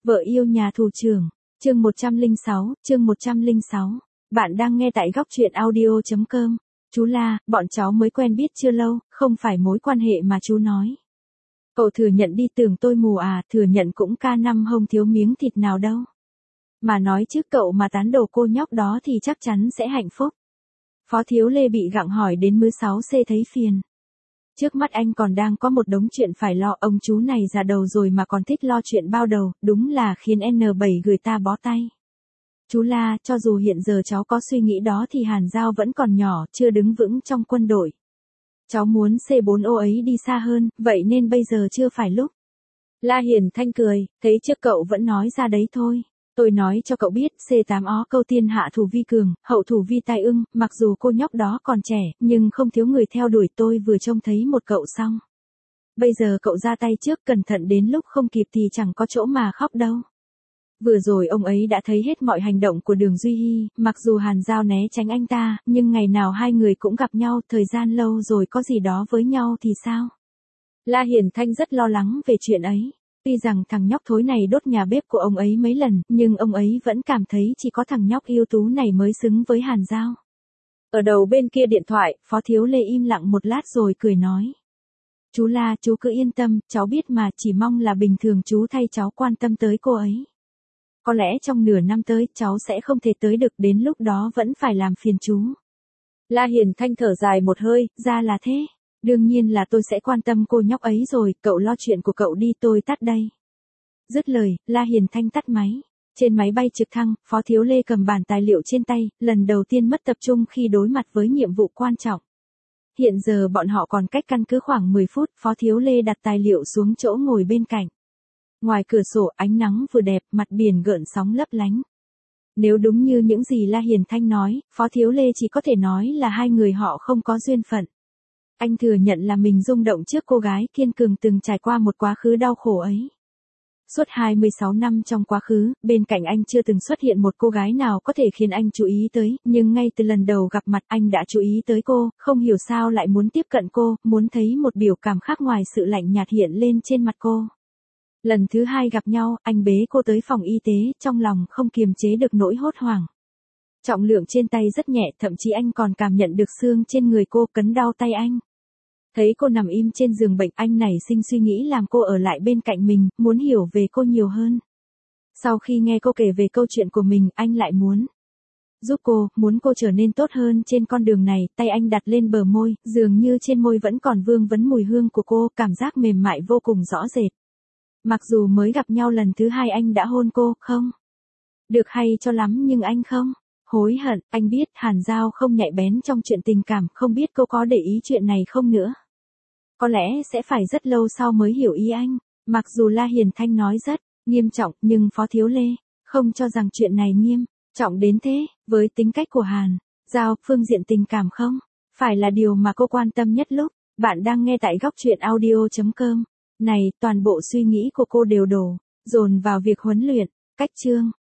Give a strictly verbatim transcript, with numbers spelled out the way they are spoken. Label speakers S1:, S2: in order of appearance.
S1: Vợ yêu nhà thủ trưởng, chương một trăm lẻ sáu, chương một trăm lẻ sáu. Bạn đang nghe tại góc truyện audio chấm com. Chú La, bọn cháu mới quen biết chưa lâu, không phải mối quan hệ mà chú nói. Cậu thừa nhận đi, tưởng tôi mù à, thừa nhận cũng ca năm hông thiếu miếng thịt nào đâu. Mà nói chứ cậu mà tán đồ cô nhóc đó thì chắc chắn sẽ hạnh phúc. Phó Thiếu Lê bị gặng hỏi đến mười sáu C thấy phiền. Trước mắt anh còn đang có một đống chuyện phải lo, ông chú này già đầu rồi mà còn thích lo chuyện bao đầu, đúng là khiến N bảy người ta bó tay. Chú La, cho dù hiện giờ cháu có suy nghĩ đó thì Hàn Giao vẫn còn nhỏ, chưa đứng vững trong quân đội. Cháu muốn C bốn O ấy đi xa hơn, vậy nên bây giờ chưa phải lúc. La Hiền Thanh cười, thấy trước cậu vẫn nói ra đấy thôi. Tôi nói cho cậu biết, C tám ó câu tiên hạ thủ vi cường, hậu thủ vi tai ưng, mặc dù cô nhóc đó còn trẻ, nhưng không thiếu người theo đuổi, tôi vừa trông thấy một cậu xong. Bây giờ cậu ra tay trước, cẩn thận đến lúc không kịp thì chẳng có chỗ mà khóc đâu. Vừa rồi ông ấy đã thấy hết mọi hành động của Đường Duy Hy, mặc dù Hàn Giao né tránh anh ta, nhưng ngày nào hai người cũng gặp nhau, thời gian lâu rồi có gì đó với nhau thì sao? La Hiền Thanh rất lo lắng về chuyện ấy. Tuy rằng thằng nhóc thối này đốt nhà bếp của ông ấy mấy lần, nhưng ông ấy vẫn cảm thấy chỉ có thằng nhóc ưu tú này mới xứng với Hàn Giao. Ở đầu bên kia điện thoại, Phó Thiếu Lê im lặng một lát rồi cười nói. Chú La, chú cứ yên tâm, cháu biết mà, chỉ mong là bình thường chú thay cháu quan tâm tới cô ấy. Có lẽ trong nửa năm tới, cháu sẽ không thể tới được, đến lúc đó vẫn phải làm phiền chú. La Hiền Thanh thở dài một hơi, ra là thế. Đương nhiên là tôi sẽ quan tâm cô nhóc ấy rồi, cậu lo chuyện của cậu đi, tôi tắt đây. Dứt lời, La Hiền Thanh tắt máy. Trên máy bay trực thăng, Phó Thiếu Lê cầm bản tài liệu trên tay, lần đầu tiên mất tập trung khi đối mặt với nhiệm vụ quan trọng. Hiện giờ bọn họ còn cách căn cứ khoảng mười phút, Phó Thiếu Lê đặt tài liệu xuống chỗ ngồi bên cạnh. Ngoài cửa sổ ánh nắng vừa đẹp, mặt biển gợn sóng lấp lánh. Nếu đúng như những gì La Hiền Thanh nói, Phó Thiếu Lê chỉ có thể nói là hai người họ không có duyên phận. Anh thừa nhận là mình rung động trước cô gái kiên cường từng trải qua một quá khứ đau khổ ấy. Suốt hai mươi sáu năm trong quá khứ, bên cạnh anh chưa từng xuất hiện một cô gái nào có thể khiến anh chú ý tới, nhưng ngay từ lần đầu gặp mặt anh đã chú ý tới cô, không hiểu sao lại muốn tiếp cận cô, muốn thấy một biểu cảm khác ngoài sự lạnh nhạt hiện lên trên mặt cô. Lần thứ hai gặp nhau, anh bế cô tới phòng y tế, trong lòng không kiềm chế được nỗi hốt hoảng. Trọng lượng trên tay rất nhẹ, thậm chí anh còn cảm nhận được xương trên người cô cấn đau tay anh. Thấy cô nằm im trên giường bệnh, anh nảy sinh suy nghĩ làm cô ở lại bên cạnh mình, muốn hiểu về cô nhiều hơn. Sau khi nghe cô kể về câu chuyện của mình, anh lại muốn giúp cô, muốn cô trở nên tốt hơn trên con đường này, tay anh đặt lên bờ môi, dường như trên môi vẫn còn vương vấn mùi hương của cô, cảm giác mềm mại vô cùng rõ rệt. Mặc dù mới gặp nhau lần thứ hai anh đã hôn cô, không được hay cho lắm nhưng anh không hối hận, anh biết Hàn Giao không nhạy bén trong chuyện tình cảm, không biết cô có để ý chuyện này không nữa. Có lẽ sẽ phải rất lâu sau mới hiểu ý anh, mặc dù La Hiền Thanh nói rất nghiêm trọng, nhưng Phó Thiếu Lê không cho rằng chuyện này nghiêm trọng đến thế, với tính cách của Hàn Giao, phương diện tình cảm không phải là điều mà cô quan tâm nhất lúc. Bạn đang nghe tại góc truyện audio chấm com. Này, toàn bộ suy nghĩ của cô đều đổ dồn vào việc huấn luyện. Cách chương